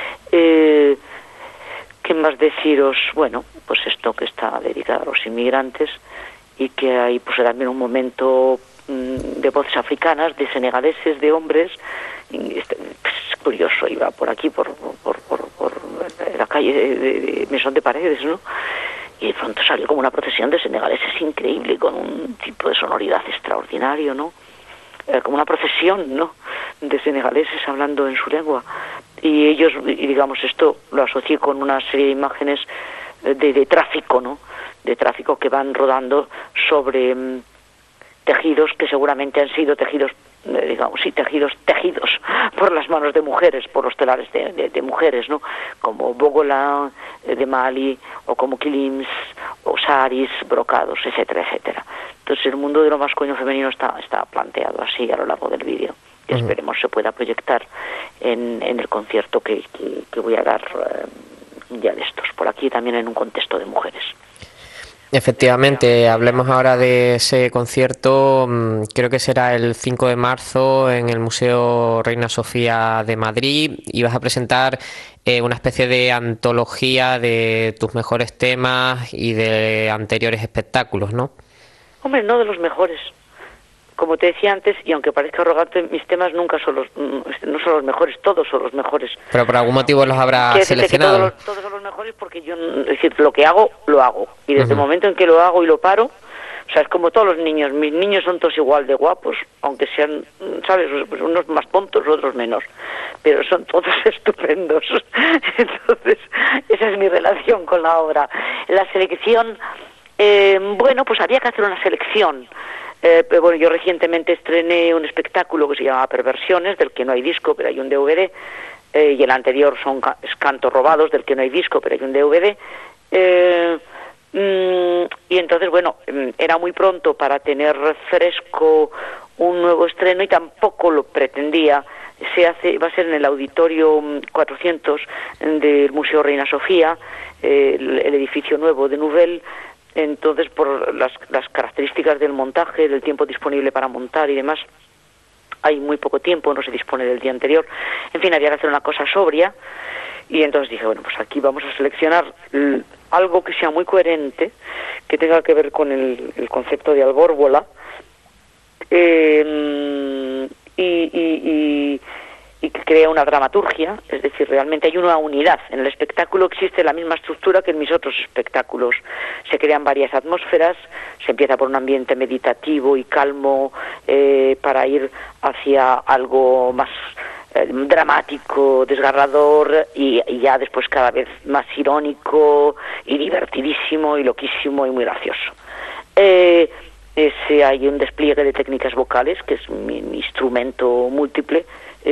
Speaker 5: ¿Qué más deciros? Bueno, pues esto que está dedicado a los inmigrantes, y que hay pues también un momento de voces africanas, de senegaleses, de hombres. Es curioso, iba por aquí, por la calle de Mesón de Paredes, ¿no? y de pronto salió como una procesión de senegaleses increíble, con un tipo de sonoridad extraordinario, ¿no? Como una procesión, ¿no?, de senegaleses hablando en su lengua. Y ellos, y digamos, esto lo asocié con una serie de imágenes de tráfico, ¿no?, de tráfico que van rodando sobre tejidos que seguramente han sido tejidos, digamos, sí, tejidos por las manos de mujeres, por los telares de mujeres, ¿no?, como bogola de Mali, o como kilims, o saris, brocados, etcétera, etcétera. Entonces el mundo de lo masculino y femenino está planteado así a lo largo del vídeo, y esperemos se pueda proyectar en el concierto que voy a dar un día de estos, por aquí también en un contexto de mujeres.
Speaker 3: Efectivamente, hablemos ahora de ese concierto. Creo que será el 5 de marzo en el Museo Reina Sofía de Madrid, y vas a presentar una especie de antología de tus mejores temas y de anteriores espectáculos, ¿no?
Speaker 5: Hombre, no de los mejores. Como te decía antes, y aunque parezca arrogante, mis temas nunca no son los mejores, todos son los mejores.
Speaker 3: Pero por algún motivo los habrá seleccionado.
Speaker 5: Todos son los mejores porque yo, es decir, lo que hago, lo hago. Y desde el momento en que lo hago y lo paro, o sea, es como todos los niños. Mis niños son todos igual de guapos, aunque sean, ¿sabes?, unos más tontos, otros menos. Pero son todos estupendos. Entonces, esa es mi relación con la obra. La selección, bueno, pues había que hacer una selección. Pero bueno, yo recientemente estrené un espectáculo que se llama Perversiones, del que no hay disco, pero hay un DVD, y el anterior es Cantos Robados, del que no hay disco, pero hay un DVD. Y entonces, bueno, era muy pronto para tener fresco un nuevo estreno, y tampoco lo pretendía. Va a ser en el Auditorio 400 del Museo Reina Sofía, el edificio nuevo de Nouvel. Entonces, por las características del montaje, del tiempo disponible para montar y demás, hay muy poco tiempo, no se dispone del día anterior. En fin, había que hacer una cosa sobria, y entonces dije, bueno, pues aquí vamos a seleccionar algo que sea muy coherente, que tenga que ver con el concepto de albórbola, y que crea una dramaturgia, es decir, realmente hay una unidad. En el espectáculo existe la misma estructura que en mis otros espectáculos. Se crean varias atmósferas, se empieza por un ambiente meditativo y calmo, para ir hacia algo más dramático, desgarrador, y ya después cada vez más irónico y divertidísimo y loquísimo y muy gracioso. Hay un despliegue de técnicas vocales, que es mi instrumento múltiple.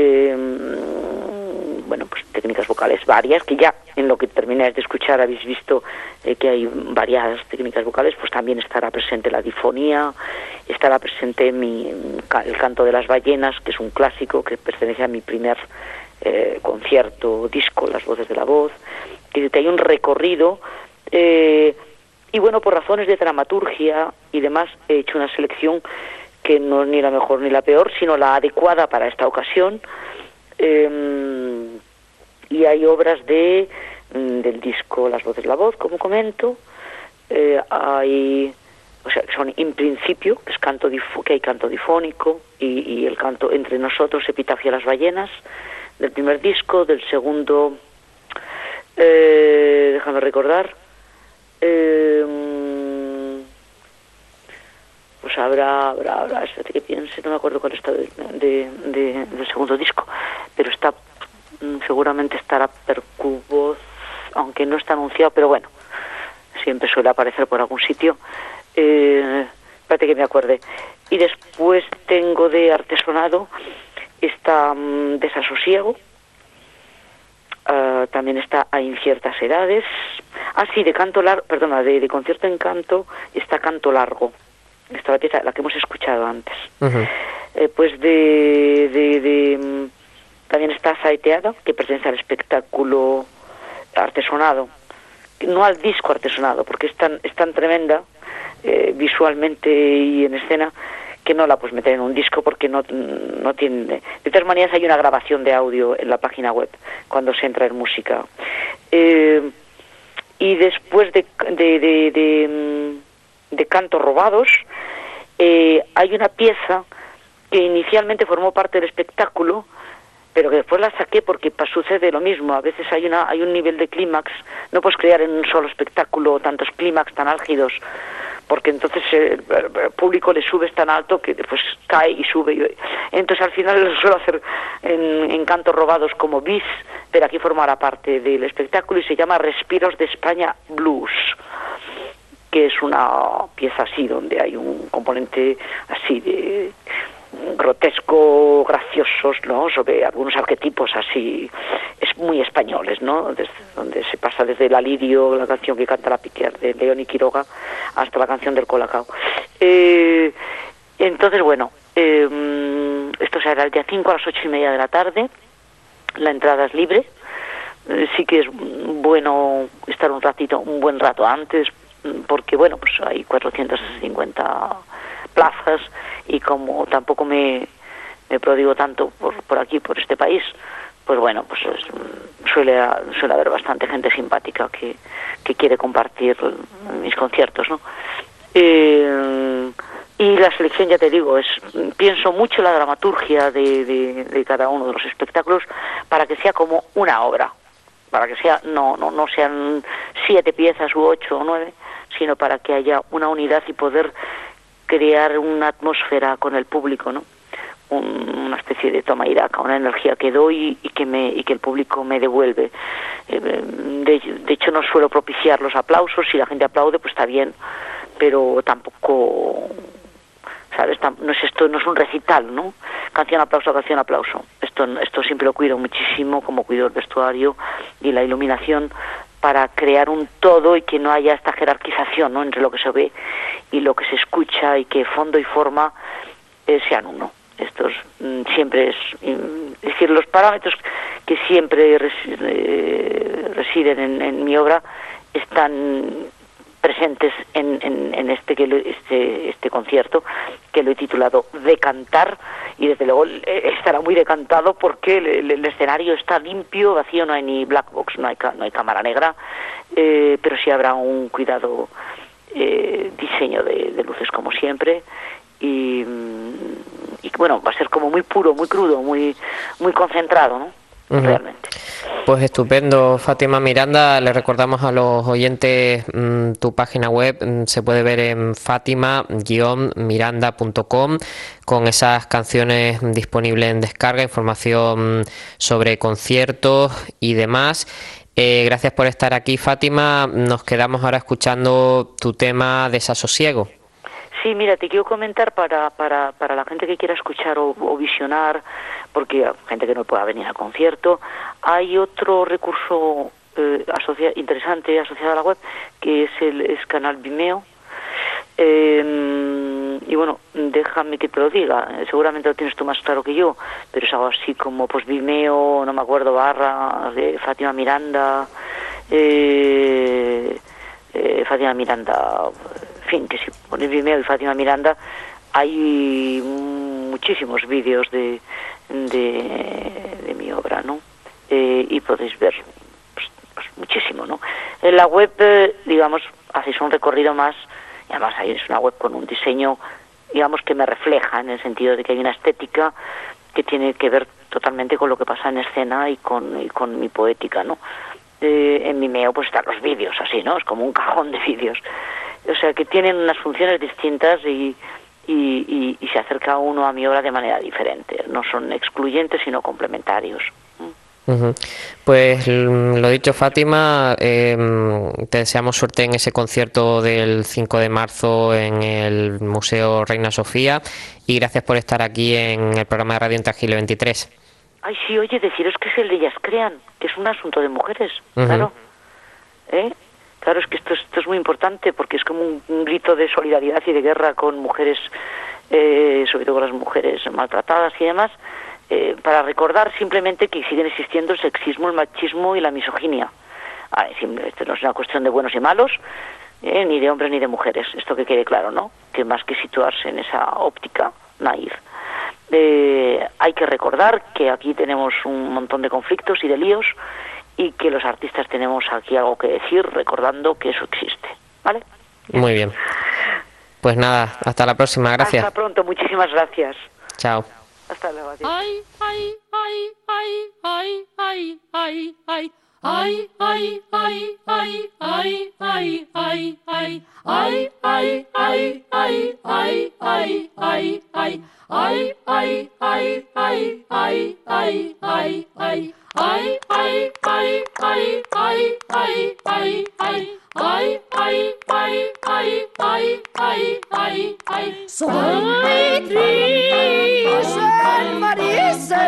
Speaker 5: Bueno, pues técnicas vocales varias, que ya en lo que termináis de escuchar habéis visto que hay variadas técnicas vocales. Pues también estará presente la difonía, estará presente el canto de las ballenas, que es un clásico que pertenece a mi primer concierto disco, Las voces de la voz. Que hay un recorrido, y bueno, por razones de dramaturgia y demás, he hecho una selección que no es ni la mejor ni la peor, sino la adecuada para esta ocasión. Y hay obras del disco Las voces de la voz, como comento. O sea, son In Principio, que es que hay canto difónico, y el canto Entre nosotros, Epitafio a las ballenas, del primer disco. Del segundo, déjame recordar, pues habrá, espérate que piense, no me acuerdo cuál está del segundo disco, pero está, seguramente estará Percuvoz, aunque no está anunciado, pero bueno, siempre suele aparecer por algún sitio. Espérate que me acuerde. Y después tengo de Artesonado, está Desasosiego, también está A inciertas edades. Sí, de canto largo, perdona, de concierto en canto está Canto Largo, esta la pieza, la que hemos escuchado antes. Pues también está Saeteada, que pertenece al espectáculo Artesonado, no al disco Artesonado, porque es tan tremenda visualmente y en escena, que no la puedes meter en un disco porque no tiene. De todas maneras, hay una grabación de audio en la página web cuando se entra en música. Y después de Cantos Robados, hay una pieza que inicialmente formó parte del espectáculo, pero que después la saqué porque sucede lo mismo. A veces hay un nivel de clímax, no puedes crear en un solo espectáculo tantos clímax tan álgidos, porque entonces el público le subes tan alto que después cae y sube. Entonces al final lo suelo hacer en cantos robados como bis, pero aquí formará parte del espectáculo y se llama Respiros de España Blues, que es una pieza así donde hay un componente así de grotesco, graciosos, ¿no? Sobre algunos arquetipos así, es muy españoles, ¿no? Donde se pasa desde el Alirio, la canción que canta la Piquer de León y Quiroga, hasta la canción del Colacao. Entonces, bueno, esto será el día 5 a las 8:30 de la tarde, la entrada es libre, sí que es bueno estar un buen rato antes, porque bueno, pues hay 450 plazas y como tampoco me prodigo tanto por aquí, por este país, pues bueno, pues suele haber bastante gente simpática que quiere compartir mis conciertos, ¿no? Y la selección, ya te digo, pienso mucho la dramaturgia de cada uno de los espectáculos para que sea como una obra, para que sea no sean 7 piezas u 8 o 9, sino para que haya una unidad y poder crear una atmósfera con el público, ¿no? Una especie de toma y daca, una energía que doy y que el público me devuelve. De hecho, no suelo propiciar los aplausos. Si la gente aplaude, pues está bien, pero tampoco, ¿sabes? No es un recital, ¿no? Canción, aplauso, canción, aplauso. Esto siempre lo cuido muchísimo, como cuido el vestuario y la iluminación, para crear un todo y que no haya esta jerarquización, ¿no?, entre lo que se ve y lo que se escucha, y que fondo y forma sean uno. Estos siempre es decir, los parámetros que siempre residen en mi obra están presentes en este concierto, que lo he titulado Decantar, y desde luego estará muy decantado porque el escenario está limpio, vacío, no hay ni black box, no hay cámara negra, pero sí habrá un cuidado diseño de luces como siempre, y bueno, va a ser como muy puro, muy crudo, muy concentrado, ¿no? Realmente.
Speaker 3: Pues estupendo, Fátima Miranda. Le recordamos a los oyentes tu página web, se puede ver en fatima-miranda.com, con esas canciones disponibles en descarga, información sobre conciertos y demás. Gracias por estar aquí, Fátima. Nos quedamos ahora escuchando tu tema Desasosiego.
Speaker 5: Sí, mira, te quiero comentar para la gente que quiera escuchar o visionar, porque hay gente que no pueda venir al concierto, hay otro recurso interesante asociado a la web, que es canal Vimeo. Y bueno, déjame que te lo diga, seguramente lo tienes tú más claro que yo, pero es algo así como pues Vimeo, no me acuerdo, barra de Fátima Miranda, Fátima Miranda, en fin, que si pones Vimeo y Fátima Miranda hay muchísimos vídeos de mi obra, ¿no? Y podéis ver pues muchísimo, ¿no? En la web, digamos, hacéis un recorrido más, y además ahí es una web con un diseño, digamos, que me refleja, en el sentido de que hay una estética que tiene que ver totalmente con lo que pasa en escena y con mi poética, ¿no? En Vimeo pues están los vídeos así, ¿no? Es como un cajón de vídeos. O sea, que tienen unas funciones distintas y se acerca uno a mi obra de manera diferente. No son excluyentes, sino complementarios.
Speaker 3: Pues lo dicho, Fátima, te deseamos suerte en ese concierto del 5 de marzo en el Museo Reina Sofía, y gracias por estar aquí en el programa de Radio Intangible 23.
Speaker 5: Ay, sí, oye, deciros que es el de Ellas Crean, que es un asunto de mujeres, claro. Claro, es que esto es muy importante, porque es como un grito de solidaridad y de guerra con mujeres, sobre todo con las mujeres maltratadas y demás, para recordar simplemente que siguen existiendo el sexismo, el machismo y la misoginia. Esto no es una cuestión de buenos y malos, ni de hombres ni de mujeres, esto que quede claro, ¿no? Que más que situarse en esa óptica naif, hay que recordar que aquí tenemos un montón de conflictos y de líos, y que los artistas tenemos aquí algo que decir, recordando que eso existe, ¿vale?
Speaker 3: Muy bien. Pues nada, hasta la próxima, gracias.
Speaker 5: Hasta pronto, muchísimas gracias.
Speaker 3: Chao.
Speaker 5: Hasta luego, adiós.
Speaker 6: Ay, ay, ay, ay, ay, ay, ay, ay. Ay, ay, ay, ay, ay, ay, ay, ay. Ay, ay, ay, ay, ay, ay, ay, ay. Ay, ay, ay, ay, ay, ay, ay, ay. Ay, ay, ay, ay, ay, ay, ay, ay. Ay, ay, ay, ay, ay, ay, ay, ay. Soy triste, Marisa,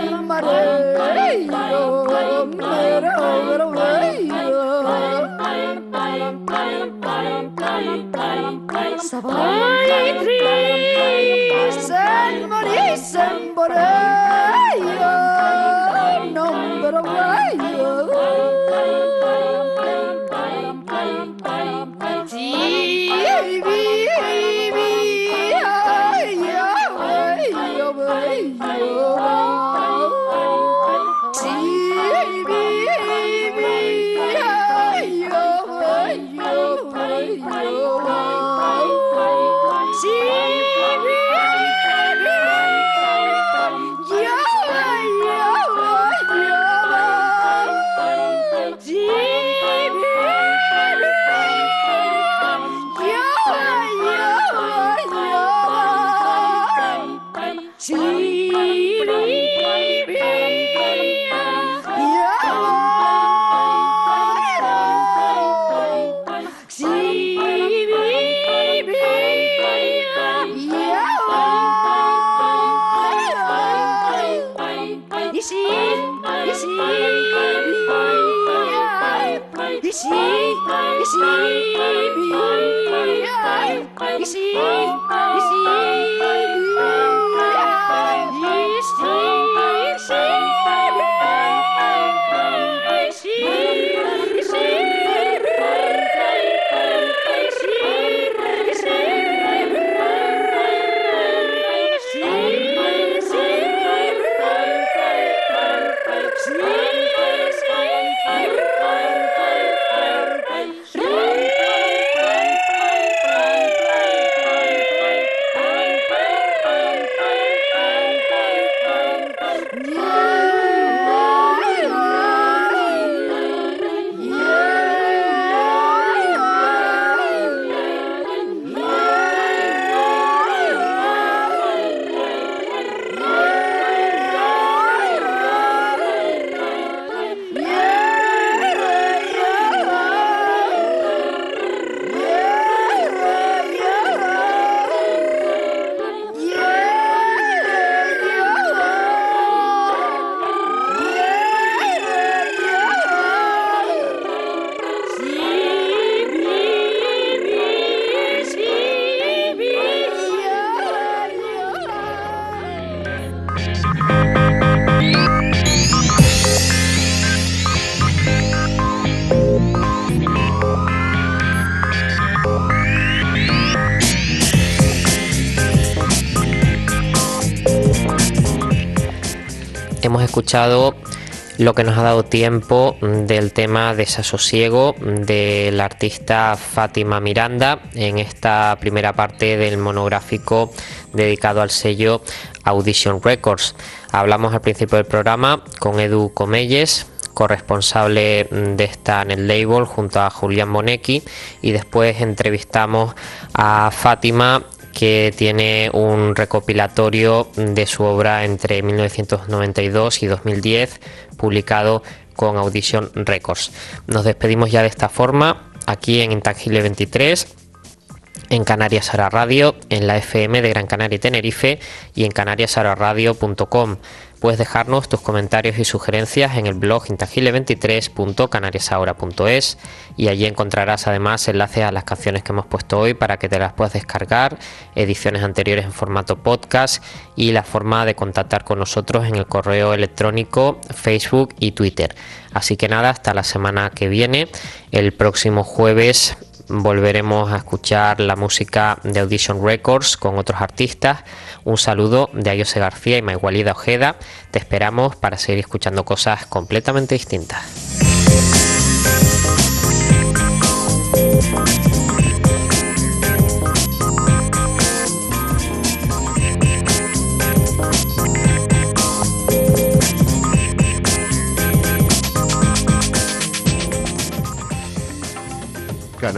Speaker 3: Hemos escuchado lo que nos ha dado tiempo del tema Desasosiego de la artista Fátima Miranda en esta primera parte del monográfico dedicado al sello Audition Records. Hablamos al principio del programa con Edu Comelles, corresponsable de esta net label, junto a Julián Bonecchi, y después entrevistamos a Fátima, que tiene un recopilatorio de su obra entre 1992 y 2010, publicado con Audition Records. Nos despedimos ya de esta forma, aquí en Intangible 23, en Canarias Ahora Radio, en la FM de Gran Canaria y Tenerife y en canariasahoraradio.com. Puedes dejarnos tus comentarios y sugerencias en el blog intangible23.canariasahora.es, y allí encontrarás además enlaces a las canciones que hemos puesto hoy para que te las puedas descargar, ediciones anteriores en formato podcast y la forma de contactar con nosotros en el correo electrónico, Facebook y Twitter. Así que nada, hasta la semana que viene. El próximo jueves volveremos a escuchar la música de Audition Records con otros artistas. Un saludo de Ayose García y Maigualida Ojeda. Te esperamos para seguir escuchando cosas completamente distintas.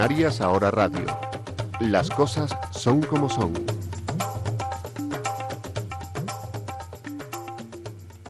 Speaker 1: Canarias Ahora Radio. Las cosas son como son.